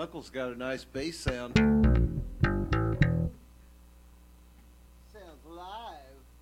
Muckle's got a nice bass sound. Sounds live.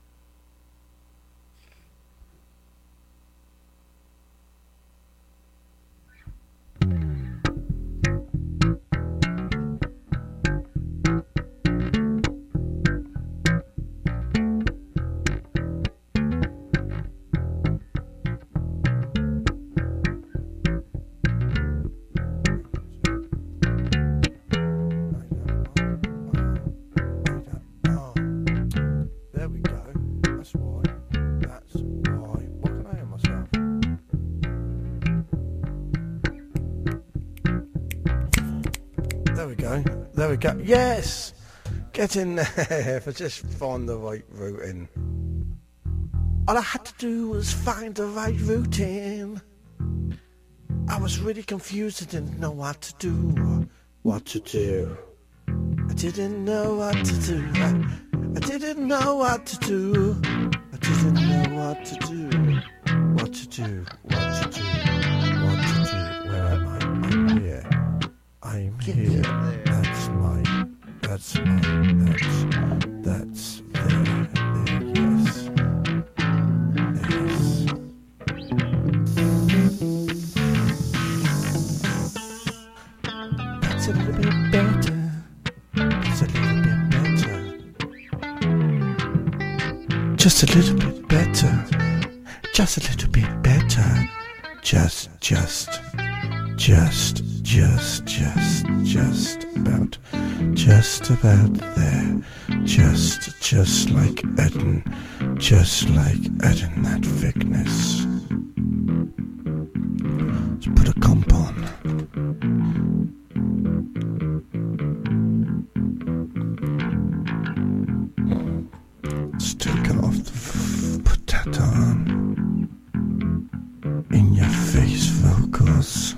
There we go. Yes! Get in there if I just find the right route in. All I had to do was find the right route in. I was really confused. I didn't know what to do. What to do. I didn't know what to do. I didn't know what to do. I didn't know what to do. What to do. What to do. What to do. Where am I? I'm here. I'm here. That's there. Yes. That's a little bit better. That's a little bit better. Just a little bit better. Just a little bit better. Just about there. Just like Eden. Just like Eden, that thickness. Let's put a comp on. Still cut off put that on. In your face vocals.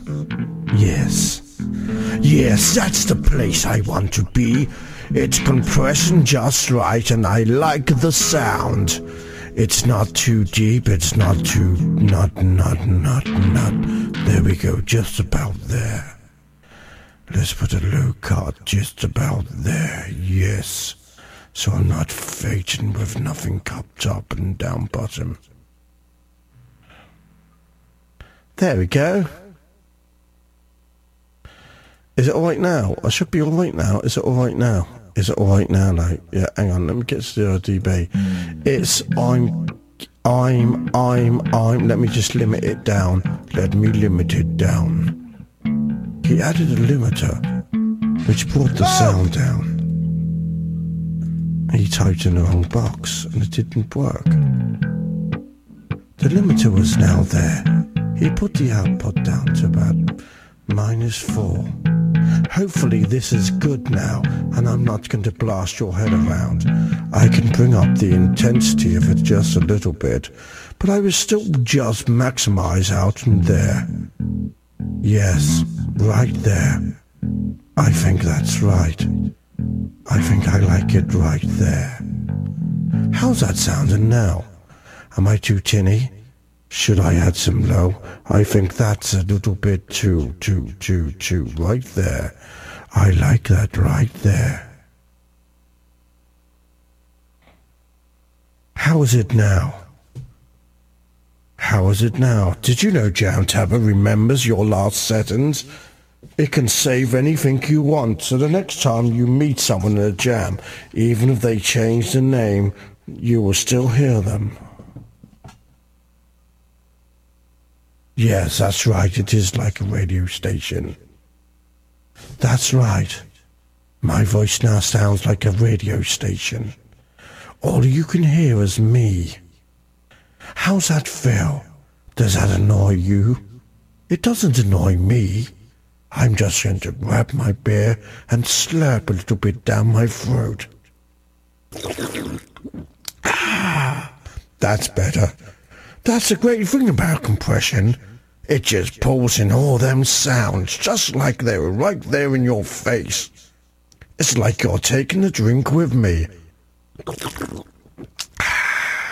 Yes, that's the place I want to be. It's compression just right, and I like the sound. It's not too deep, it's not too... Not. There we go, just about there. Let's put a low cut just about there, yes. So I'm not fading with nothing up top and down bottom. There we go. Is it alright now? I should be alright now. Is it alright now? Is it alright now? Like, yeah, hang on, let me get to the RDB. It's, let me just limit it down. Let me limit it down. He added a limiter, which brought the sound down. He typed in the wrong box, and it didn't work. The limiter was now there. He put the output down to about -4. Hopefully this is good now, and I'm not going to blast your head around. I can bring up the intensity of it just a little bit, but I will still just maximize out in there. Yes, right there. I think that's right. I think I like it right there. How's that sounding now? Am I too tinny? Should I add some low? I think that's a little bit too right there. I like that right there. How is it now? How is it now? Did you know JamTabber remembers your last settings? It can save anything you want, so the next time you meet someone in a jam, even if they change the name, you will still hear them. Yes, that's right, it is like a radio station. That's right. My voice now sounds like a radio station. All you can hear is me. How's that feel? Does that annoy you? It doesn't annoy me. I'm just going to grab my beer and slurp a little bit down my throat. That's better. That's the great thing about compression. It just pulls in all them sounds, just like they were right there in your face. It's like you're taking a drink with me.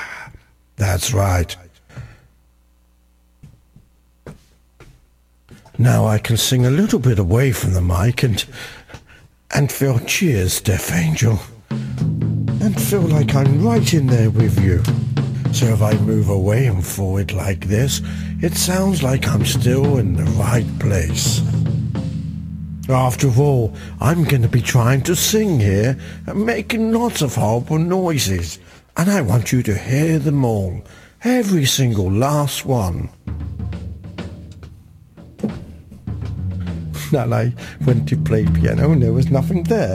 That's right. Now I can sing a little bit away from the mic and feel, cheers, Death Angel, and feel like I'm right in there with you. So if I move away and forward like this, it sounds like I'm still in the right place. After all, I'm going to be trying to sing here and making lots of horrible noises, and I want you to hear them all, every single last one. Now I went to play piano and there was nothing there.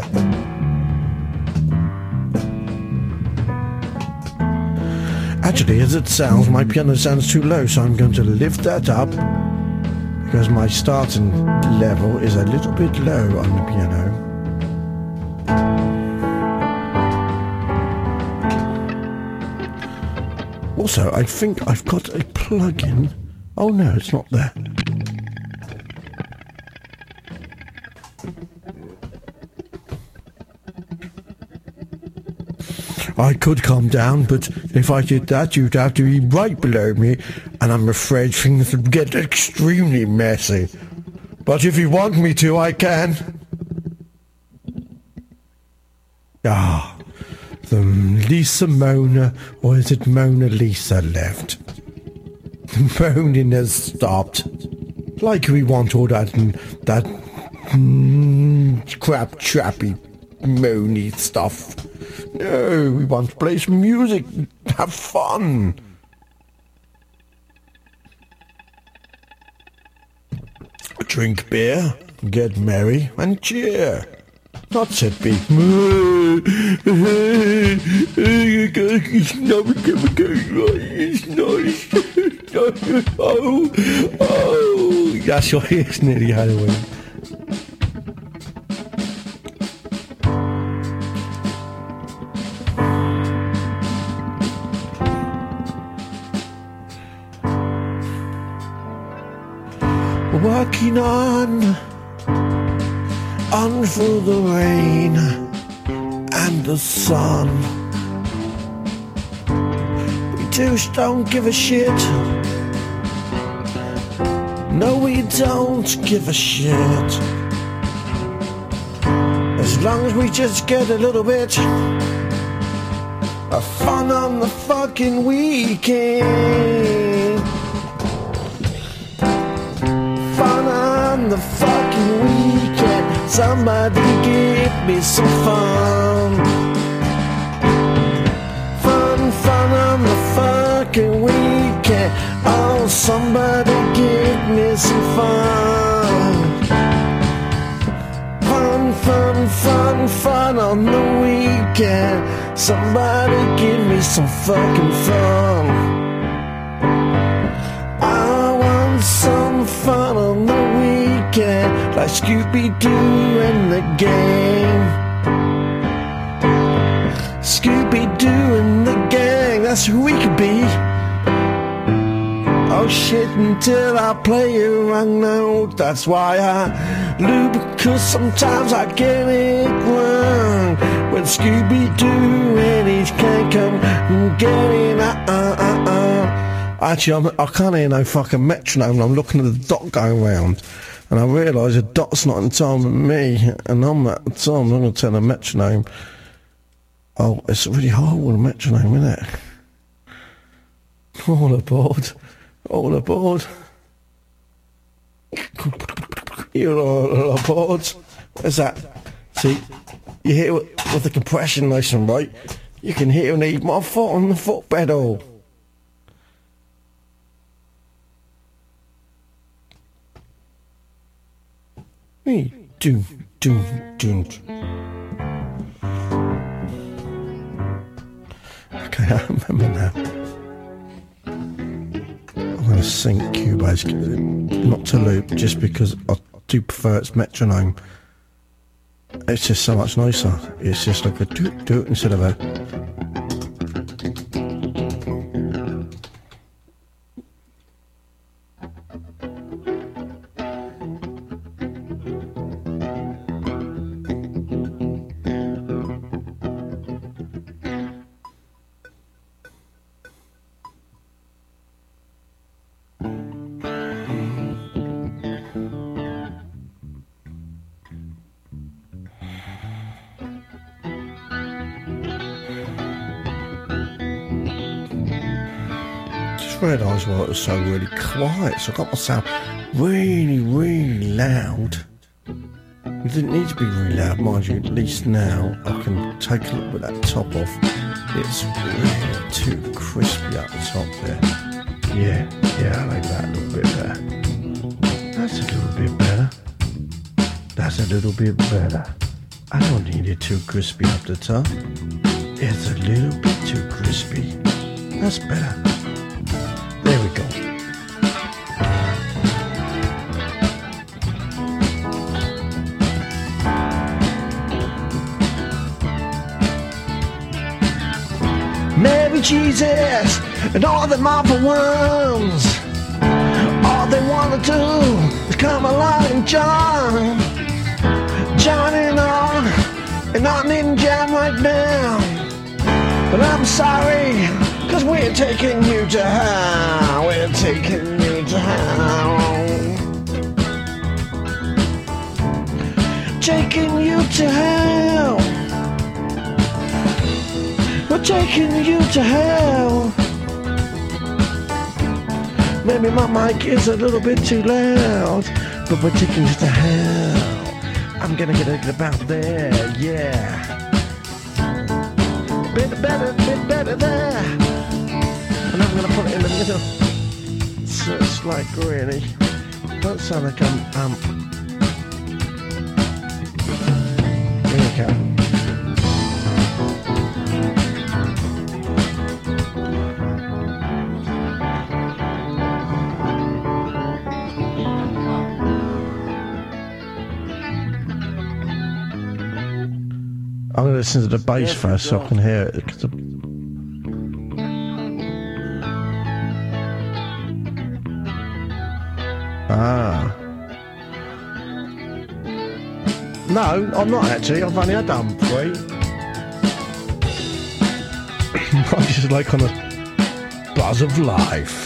Actually, as it sounds, my piano sounds too low, so I'm going to lift that up, because my starting level is a little bit low on the piano. Also, I think I've got a plug-in. Oh no, it's not there. I could calm down, but if I did that, you'd have to be right below me, and I'm afraid things would get extremely messy. But if you want me to, I can. Ah, the Lisa Mona, or is it Mona Lisa left? The moaning has stopped. Like we want all that crap trappy moany stuff. No, we want to play some music, have fun. Drink beer, get merry, and cheer. Not sit be. It's not it's nice. Oh, that's your it's nearly Halloween. Working on through the rain and the sun. We just don't give a shit. No, we don't give a shit. As long as we just get a little bit of fun on the fucking weekend. Fun on the fucking weekend. Somebody give me some fun. Fun on the fucking weekend. Oh, somebody give me some fun. Fun on the weekend. Somebody give me some fucking fun. I want some fun on the weekend, like Scooby-Doo and the gang. Scooby-Doo and the gang, that's who we could be. Oh shit, until I play a wrong note. That's why I lose, because sometimes I get it wrong. When Scooby-Doo and he can't come and get it. Actually, I can't hear no fucking metronome. I'm looking at the dot going round, and I realise the dot's not in time with me, and I'm at the time. I'm going to turn the metronome. Oh, it's really hard with a metronome, isn't it? All aboard. All aboard. You're all aboard. Where's that? See, you hear with the compression nice and right. You can hear me, my foot on the foot pedal. Me, do. Okay, I remember now. I'm going to sing Cubase, not to loop, just because I do prefer its metronome. It's just so much nicer. It's just like a do instead of a. realised why it was so really quiet, so I got myself really, really loud. It didn't need to be really loud, mind you. At least now I can take a little bit of that top off. It's really too crispy up the top there. Yeah, I like that a little bit better. That's a little bit better. That's a little bit better. I don't need it too crispy up the top. It's a little bit too crispy. That's better. There we go. Mary Jesus and all the other ones, all they want to do is come along and join in on, and I'm in jam right now. But I'm sorry, cause we're taking you to hell. We're taking you to hell. Taking you to hell. We're taking you to hell. Maybe my mic is a little bit too loud, but we're taking you to hell. I'm gonna get it about there, yeah. Bit better there. And I'm gonna put it in the middle. So it's like really, don't sound like I'm here you go. I'm going to listen to the bass first so I can hear it. No, I'm not actually. I've only had done 3. I'm just like on a buzz of life.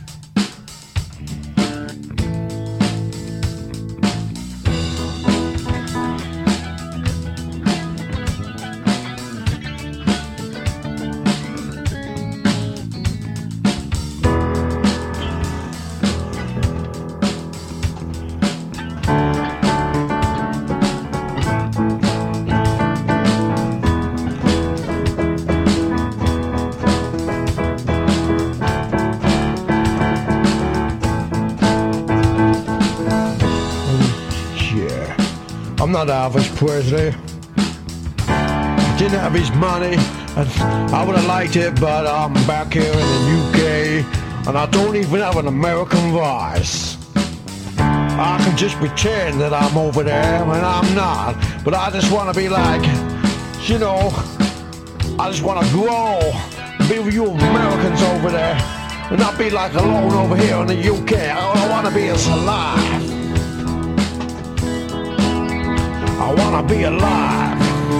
I'm not Elvis Presley. Didn't have his money, and I would have liked it, but I'm back here in the UK, and I don't even have an American voice. I can just pretend that I'm over there when I'm not, but I just want to be like, you know, I just want to grow, be with you Americans over there, and not be like alone over here in the UK. I want to be alive. I wanna be alive.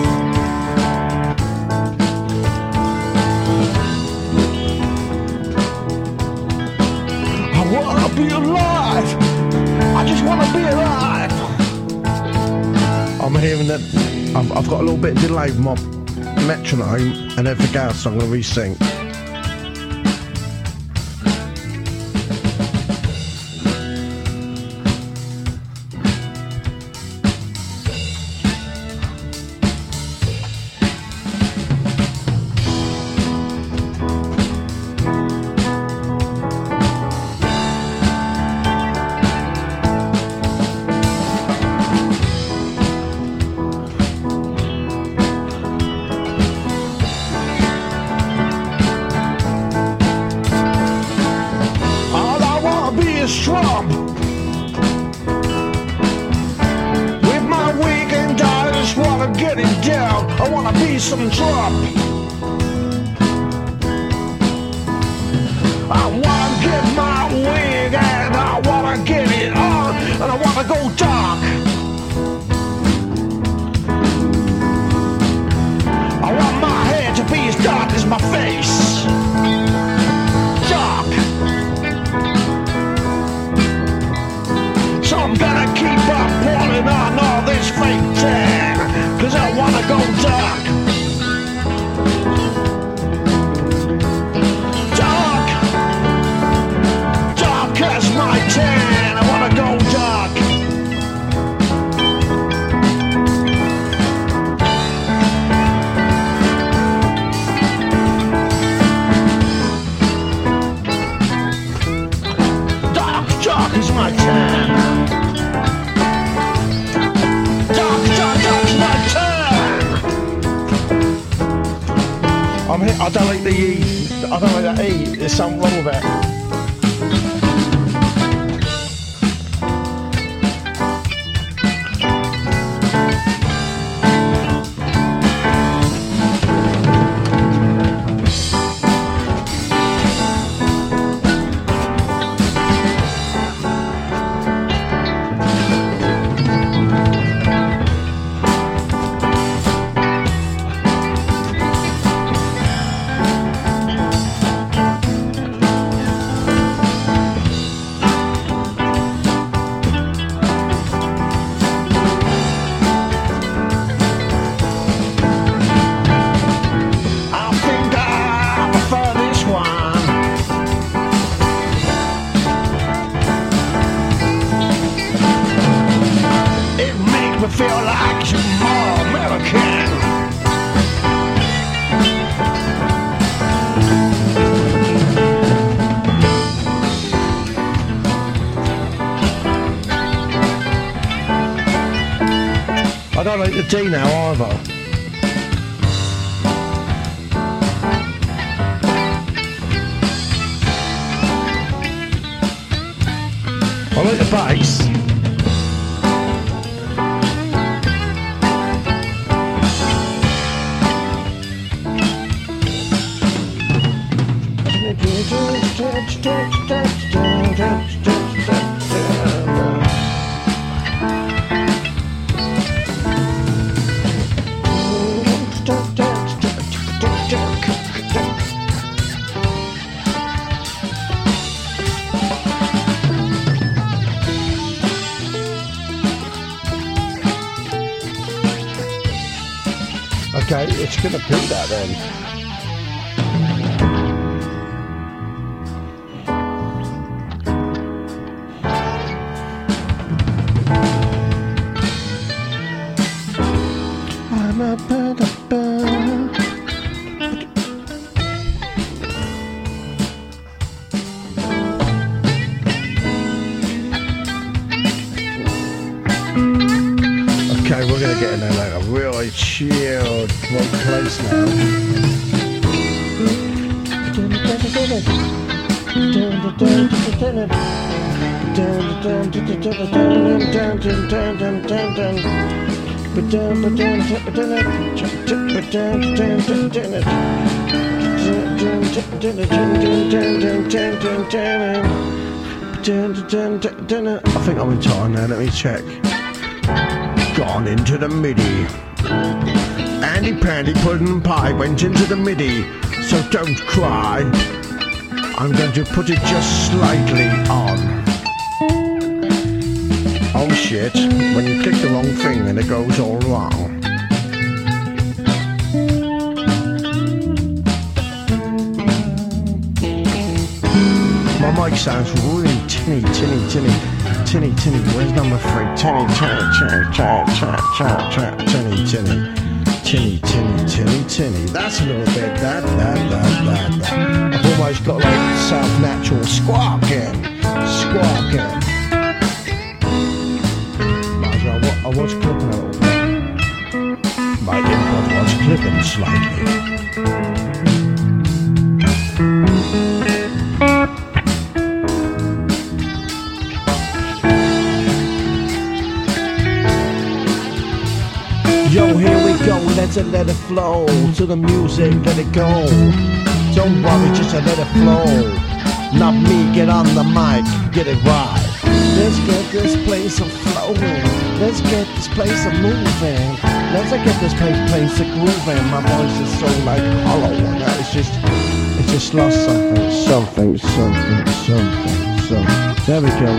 I wanna be alive. I just wanna be alive. I'm hearing that I've got a little bit of delay with my metronome and everything else, so I'm gonna re-sync. Trump with my weekend, I just wanna get it down. I wanna be some Trump. I wanna get my wig and I wanna get it on, and I wanna go dark. I want my hair to be as dark as my face. Dark. So I'm gonna keep up pulling on all this fake tan, 'cause I wanna go dark. tan. I wanna go dark. Dark is my tan. Dark is my tan. I don't like the E. I don't like that E. There's something wrong with it. Feel like you're more American. I don't like the D now either. I like the bass. Okay, it's gonna be that then. Okay, we're gonna get in there like a really chilled place now. I think I'm in time now, let me check. Gone into the MIDI. Andy Pandy Pudding and Pie went into the MIDI, so don't cry. I'm going to put it just slightly on. Oh shit, when you click the wrong thing and it goes all wrong. My mic sounds really tinny. Where's number 3? Tinny. That's a little bit that. I've almost got like South Natural squawking. I was clipping a little bit. My input was clipping slightly. Yo, here we go, let's let it flow. To the music, let it go. Don't worry, just let it flow. Not me, get on the mic, get it right. Let's get this place a flowing. Let's get this place a moving. Let's get this place a grooving. My voice is so like hollow. It's just lost something. There we go.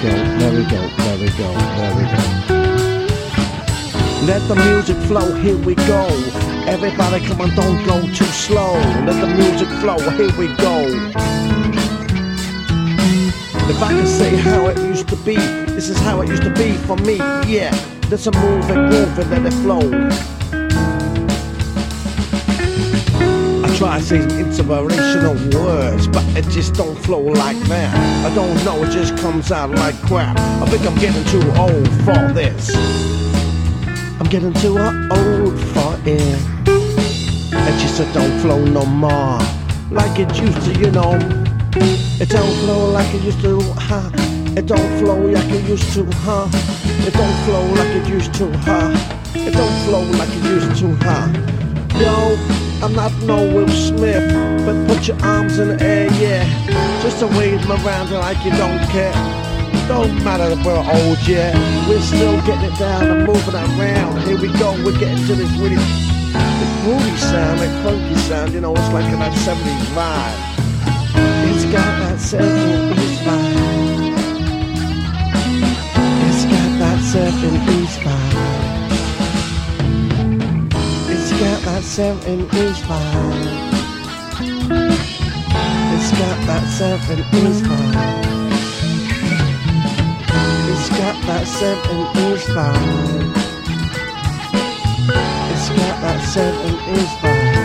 Let the music flow, here we go. Everybody come on, don't go too slow. Let the music flow, here we go. If I could say how it used to be, this is how it used to be for me, yeah. There's a move and groove and let it flow. I try to say some inspirational words, but it just don't flow like that. I don't know, it just comes out like crap. I think I'm getting too old for this. I'm getting too old for it. It just don't flow no more like it used to, you know. It don't flow like it used to, huh? It don't flow like it used to, huh? It don't flow like it used to, huh? It don't flow like it used to, huh? Yo, I'm not no Will Smith, but put your arms in the air, yeah. Just to wave them around like you don't care. Don't matter if we're old, yeah. We're still getting it down and moving around. Here we go, we're getting to this really groovy sound, like funky sound, you know, it's like in that 70s vibe. It's got that 70s vibe. It's got that 70s vibe. It's got that 70s vibe. It's got that 70s vibe. It's got that 70s vibe. It's got that 70s vibe.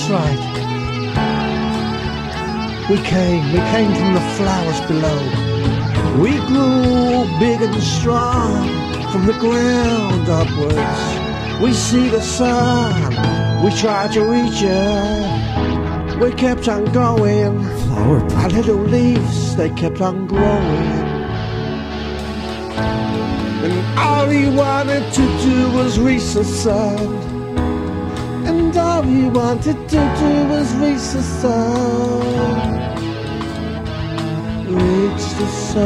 right. We came from the flowers below. We grew big and strong from the ground upwards. We see the sun, we tried to reach it. We kept on going. Flower Our little leaves, they kept on growing. And all he wanted to do was reach the sun. And all he wanted to do was reach the sun. Reach the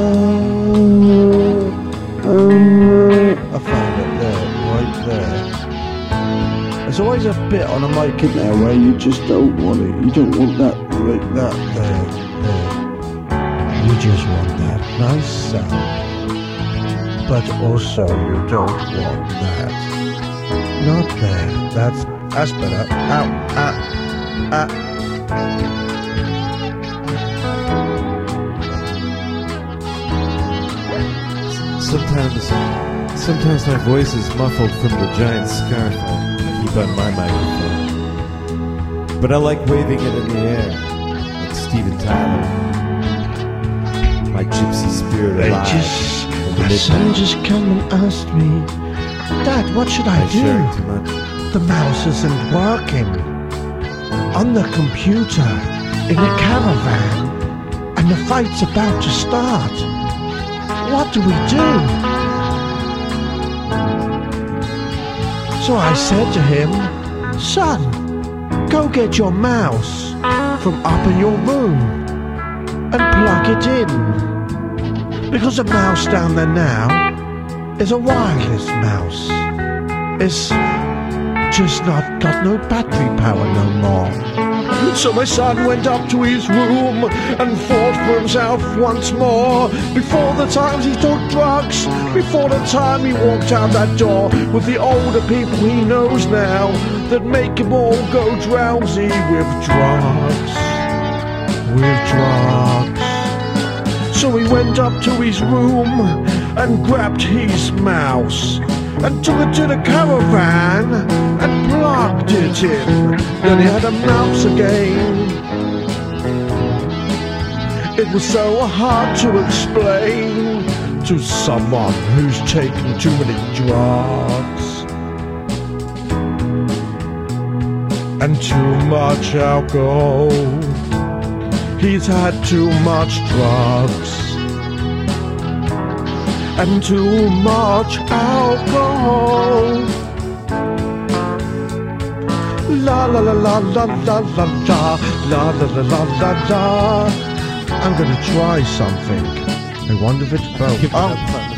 sun. I found it there, right there. There's always a bit on a mic in there where you just don't want it. You don't want that, like that there. You just want that nice sound. But also you don't want that. Not there. That's better. Ow, Sometimes my voice is muffled from the giant scarf I keep on my microphone. But I like waving it in the air, like Steven Tyler. My gypsy spirit alive. My son just come and asked me, Dad, what should I do? Sharing too much. The mouse isn't working. On the computer, in a caravan, and the fight's about to start. What do we do? So I said to him, son, go get your mouse from up in your room and plug it in. Because the mouse down there now is a wireless mouse. It's just not got no battery power no more. So my son went up to his room and fought for himself once more. Before the times he took drugs, before the time he walked out that door with the older people he knows now that make him all go drowsy with drugs. So he went up to his room and grabbed his mouse and took it to the caravan and plugged it in. Then he had a mouse again. It was so hard to explain to someone who's taken too many drugs and too much alcohol. He's had too much drugs and too much alcohol. La la la la la la la la la la la la la. I'm gonna try something. I wonder if it's broke. Oh,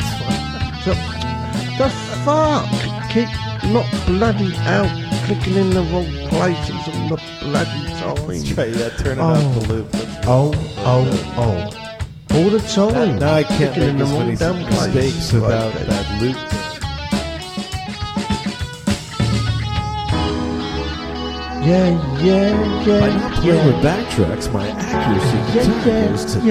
the fuck! Keep not bloody out, clicking in the wrong places all the bloody time. Right, yeah, turn it up the loop. Oh. All the time. Now I can't Clicking make as many damn mistakes places. about Right, that loop. Yeah. By not playing with backtracks, my accuracy goes to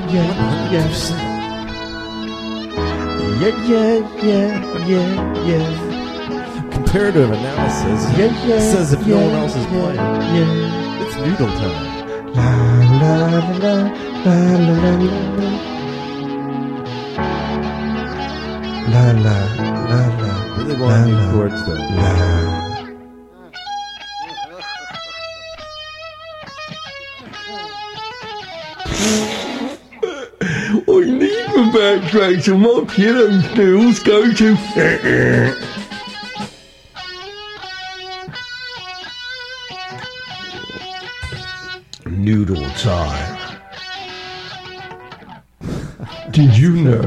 100%. Yeah. Comparative analysis says if no one else is playing, it's noodle time. La. Really want new chords though. I need the backtrack to my piano skills go to noodle time. Did you know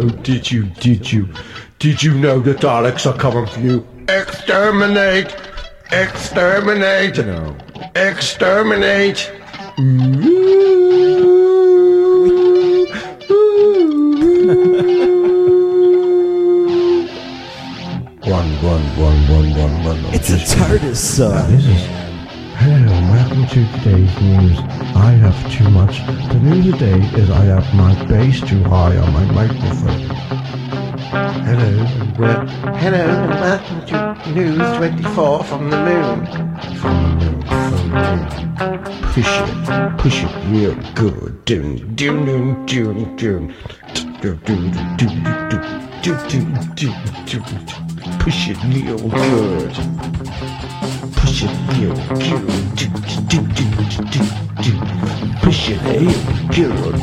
the Daleks are coming for you? Exterminate! No. Exterminate! One. It's a TARDIS song. Hello and welcome to today's news. I have too much. The news today is I have my bass too high on my microphone. Hello and welcome to News 24 from the moon. From the moon. Push it real good. Doom, doom, doom, doom, doom. Push it real good. Push it real good. Push it real good.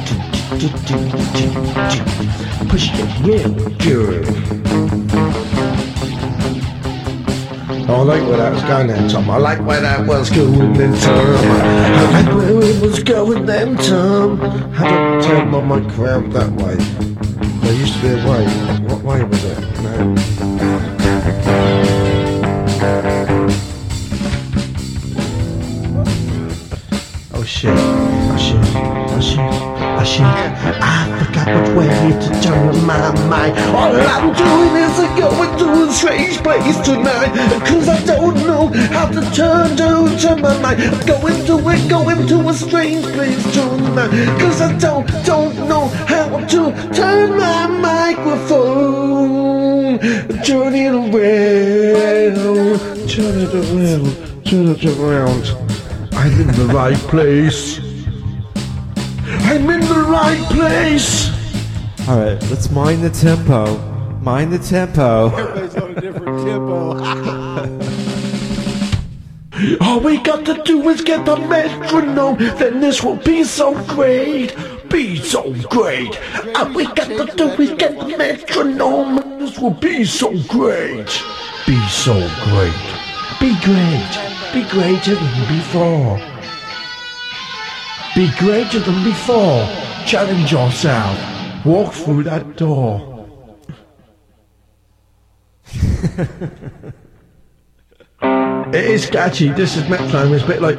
Push it real good. I like where that was going then, Tom. I like where that was going then, Tom. I like where it was going then, Tom. Had to turn my mic around that way. There used to be a way. What way was it? No. Oh shit. I forgot which way to turn my mind. All I'm doing is going to a strange place tonight. Cause I don't know how to turn my mind. I'm going to a strange place tonight. Cause I don't know how to turn my microphone. Turn it around. I'm in the right place. I'm in the right place. Alright, let's mind the tempo. Mind the tempo. Everybody's on a different tempo. All we got to do is get the metronome, then this will be so great. Be so great. All we got to do is get the metronome, and this will be so great. Be so great. Be great. Be greater than before. Be greater than before. Challenge yourself. Walk through that door. It is catchy. This is metronome. It's a bit like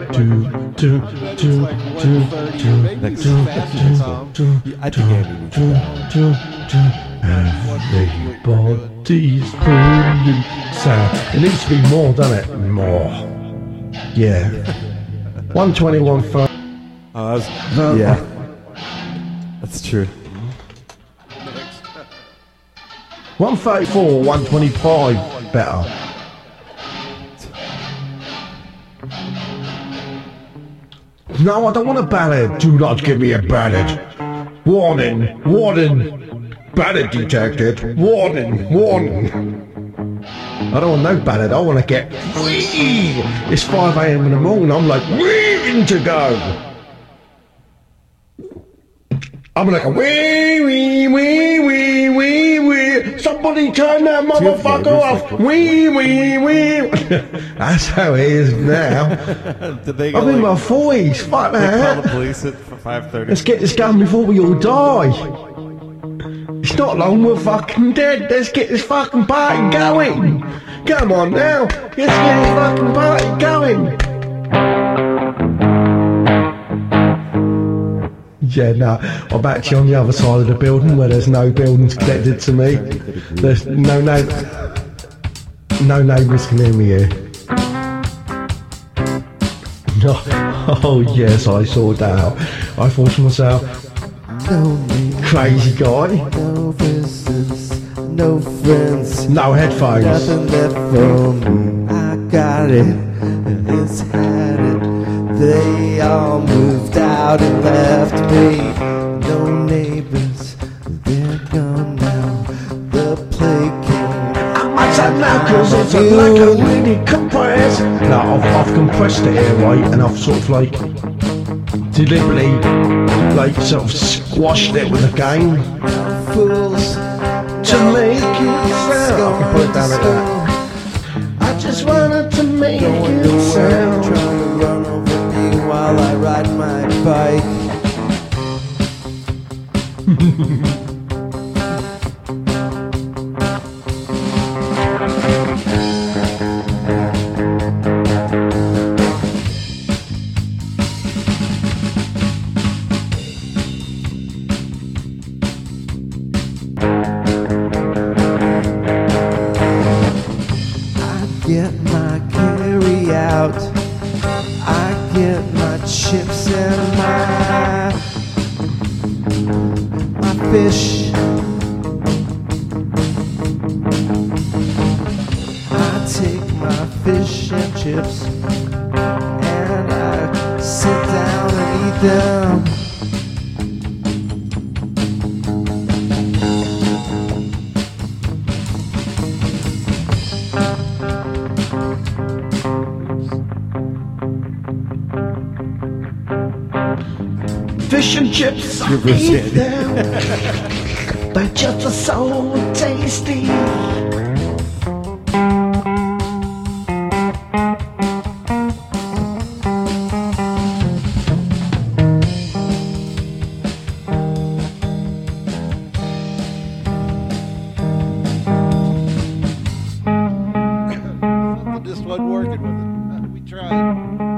everybody's burning sound. It needs to be more, doesn't it? More. Yeah. 121 for. Oh, yeah. That's true. 134, 125 better. No, I don't want a ballad. Do not give me a ballad. Warning, warning. Ballad detected. Warning, warning. I don't want no ballad. I want to get wee. It's 5 a.m. in the morning. I'm like wee to go. I'm like a wee wee wee wee wee wee. Somebody turn that motherfucker off. Wee wee wee. That's how it is now. I'm in my 40s. Fuck They that. call the police at 5:30. Let's get this going before we all die. It's not long, we're fucking dead. Let's get this fucking party going. Come on now. Let's get this fucking party going. Yeah, no, I'm actually on the other side of the building where there's no buildings connected to me. There's no neighbours can hear me here. No, oh yes, I saw that out. I thought to myself, crazy guy. No visitors, no friends, no headphones. Nothing left for me. I got it, and it's had it. They all moved out and left me. No neighbors, they're gone now. The plague came. I'm outside now cause it's like a really compressed. No, I've compressed it here, right, and I've sort of like deliberately like sort of squashed it with a game Fools to make it sound. I can put it down like that. I just wanted to make it sound. trying to run over me while I ride my bike. Get my carry out. I get my chips and my fish. I take my fish and chips and down. Fish and chips, I Reverse eat Andy. them. They're just so tasty. Something just wasn't working with it. We tried.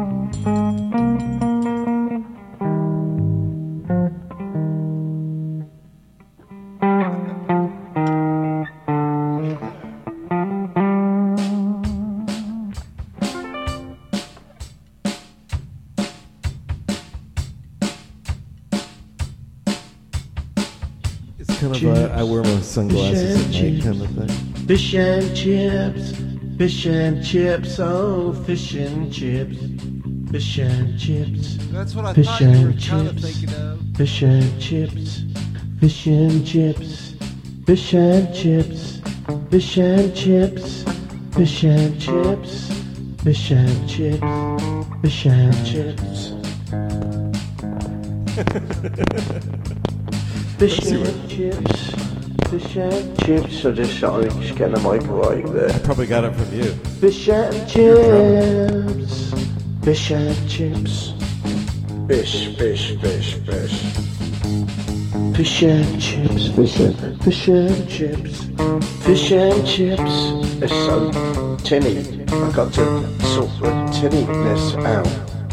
It's kind of a I wear my sunglasses at night kind of thing. Fish and chips, fish and chips, oh, fish and chips, fish and chips, That's what I fish thought you were and kind of chips, thinking of. fish and chips, fish and chips, fish and chips, fish and chips, fish and chips, fish and chips, fish and chips. Fish and chips, fish and chips. I just get the mic right there. I probably got it from you. Fish and chips, fish and chips, fish, fish, fish, fish. Fish and chips, fish and chips, fish and chips. It's so tinny. I got to sort the tinniness out.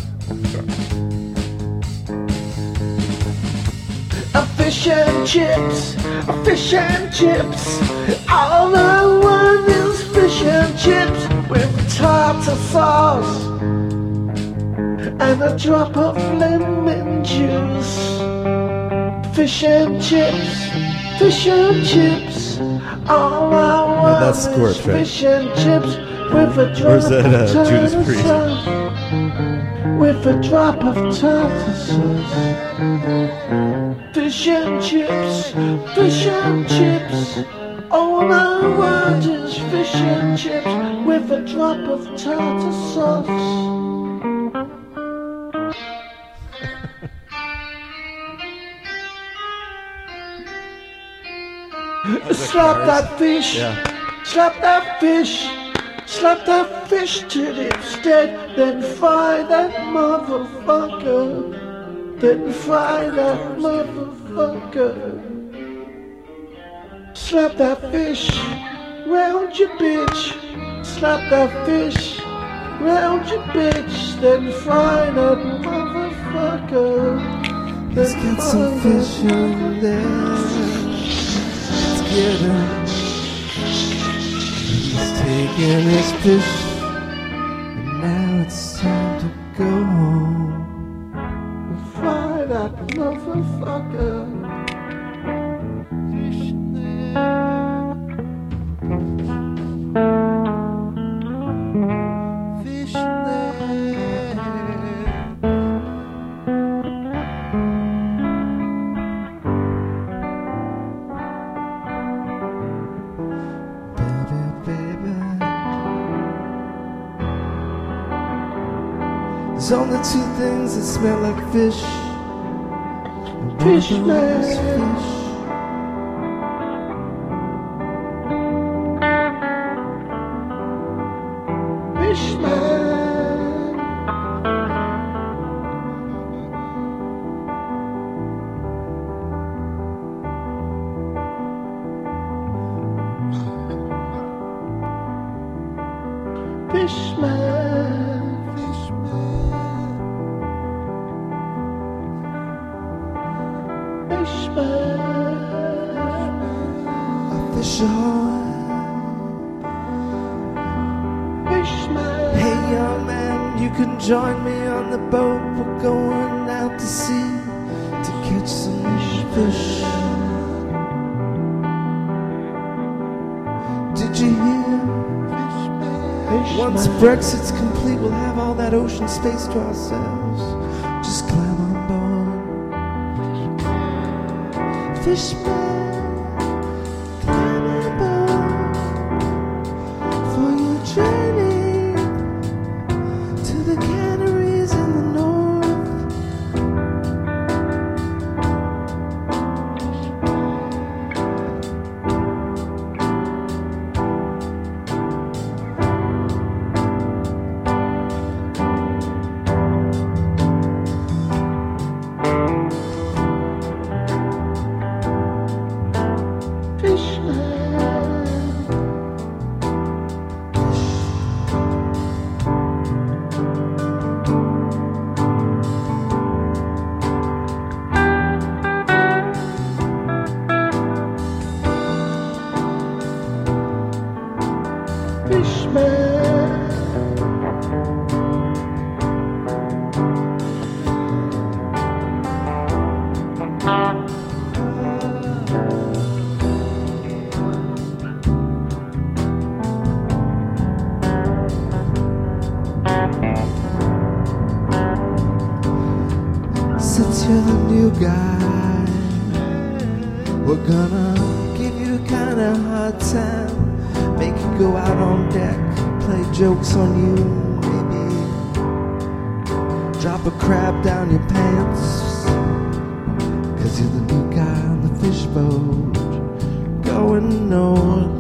A fish and chips, a fish and chips. All I want is fish and chips with tartar sauce and a drop of lemon juice. Fish and chips, fish and chips. All I want that's is Scorch, right? fish and chips with a drop Or is that, of Judas tartar Priest? sauce. With a drop of tartar sauce. Fish and chips, fish and chips. All I want is fish and chips with a drop of tartar sauce. Slap that fish, Yeah. slap that fish, slap that fish till it's dead, then fry that motherfucker, then fry that motherfucker. Slap that fish round your bitch, slap that fish round your bitch, then fry that motherfucker. Let's get some fish over there. Let's get him. He's taking his fish, and now it's time to go home. Fry that motherfucker. There's only two things that smell like fish. And one of Fish them man. is fish. Fishman. Fishman. Fishman. Fish ahoy. Fishman. Hey young man, you can join me on the boat. We're going out to sea to catch some fish. Did you hear? Once Brexit's complete, we'll have all that ocean space to ourselves. Just climb on board. Fishman, cannibal, for your journey to the Canaries in the north. Since you're the new guy, we're gonna give you a kinda hard time. Make you go out on deck, play jokes on you, maybe drop a crab down your pants. 'Cause you're the new guy on the fishboat, going north.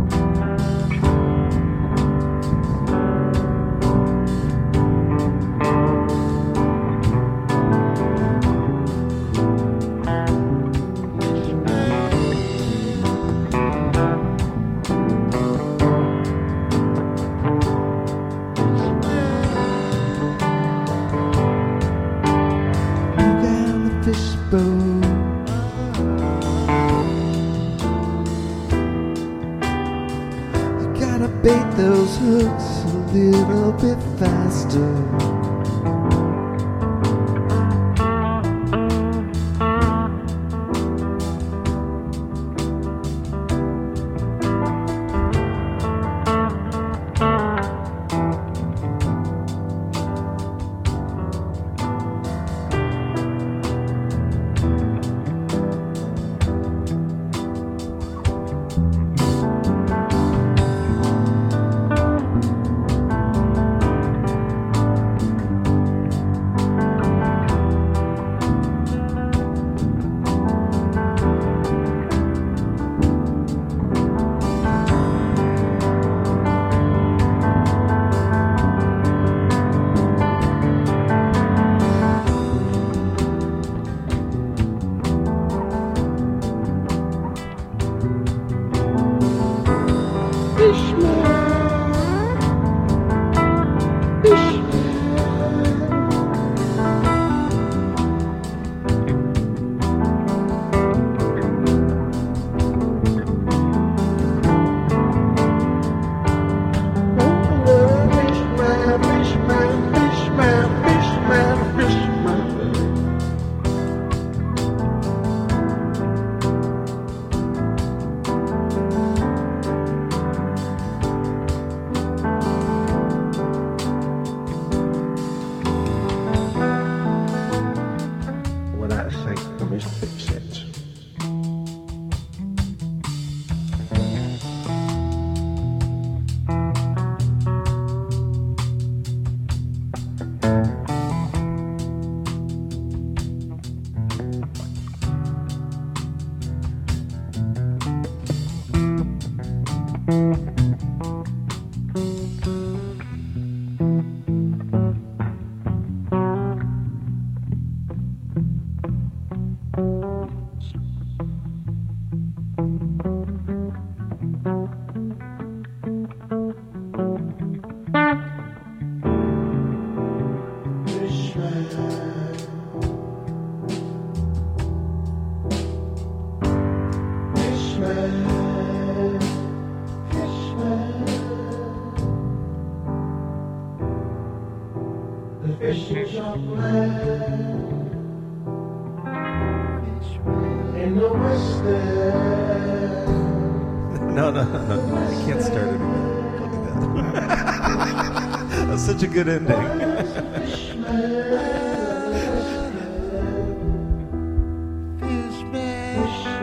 Fishboat. You gotta bait those hooks a little bit faster. Fishes on land in the west end. No, I can't start it again. Look at that. That's such a good ending. Fishman.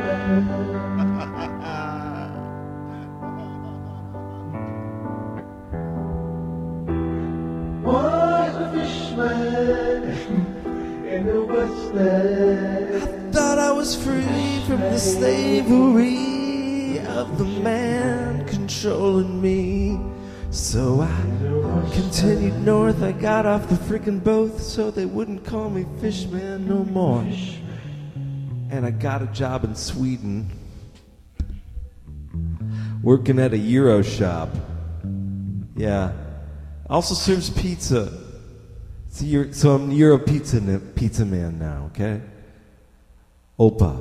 I thought I was free from the slavery of the man controlling me. So I continued north. I got off the freaking boat so they wouldn't call me Fishman no more. And I got a job in Sweden, working at a Euro shop. Yeah. Also serves pizza. So I'm Euro pizza man now, okay? Opa.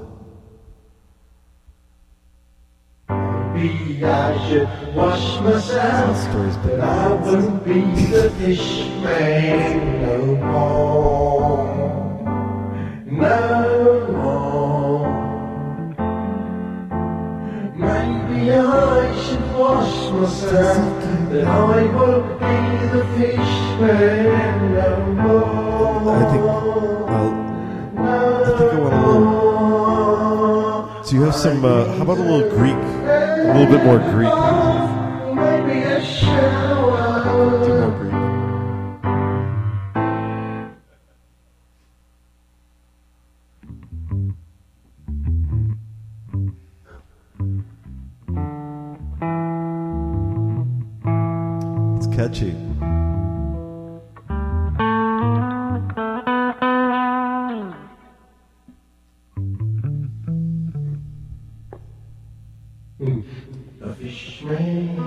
Maybe I should wash myself, but I wouldn't be the fish man no more. No more. Maybe I should wash myself, but I won't be the fish man no more. I think I want a little. Do you have some? How about a little Greek? A little bit more Greek. Maybe a shower. Do more Greek. It's catchy. The fishman,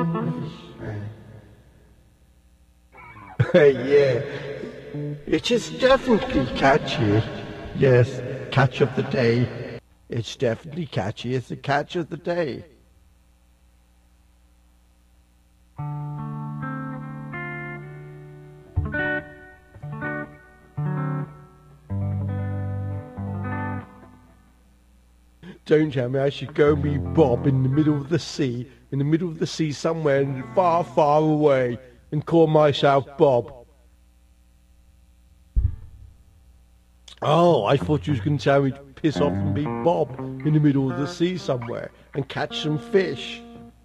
yeah, it is definitely catchy. Yes, catch of the day. It's definitely catchy. It's the catch of the day. Don't tell me I should go me Bob in the middle of the sea, somewhere far, far away, and call myself Bob. Oh, I thought you was going to tell me to piss off and be Bob in the middle of the sea somewhere and catch some fish.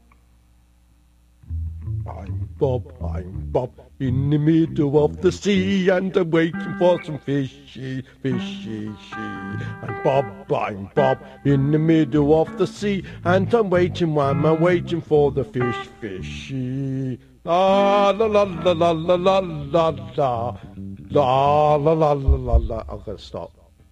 I'm Bob, in the middle of the sea, and I'm waiting for some fishy, fishy, she. I'm Bob, in the middle of the sea, and I'm waiting for the fish, fishy. La la la la la la la la la la la la la la. I'm gonna stop.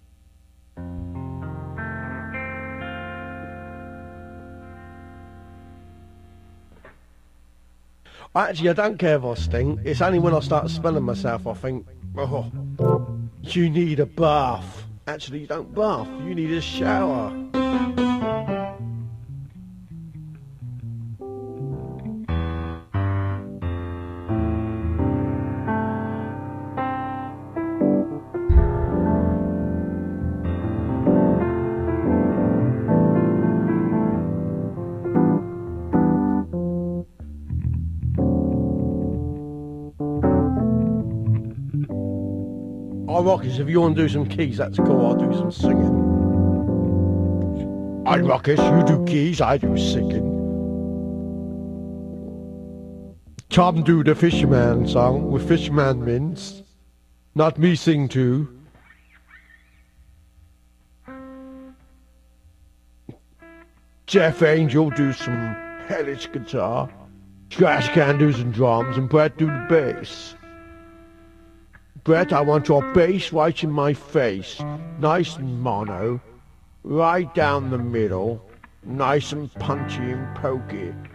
Actually, I don't care if I stink. It's only when I start smelling myself I think, oh, you need a bath. Actually, you don't bath. You need a shower. Rockers, if you want to do some keys, that's cool. I'll do some singing. I Rockers, you do keys, I do singing. Tom do the Fisherman song with Fisherman Mints. Not me sing too. Jeff Angel do some hellish guitar. Scratch can do some drums, and Brett do the bass. Brett, I want your bass right in my face, nice and mono, right down the middle, nice and punchy and pokey.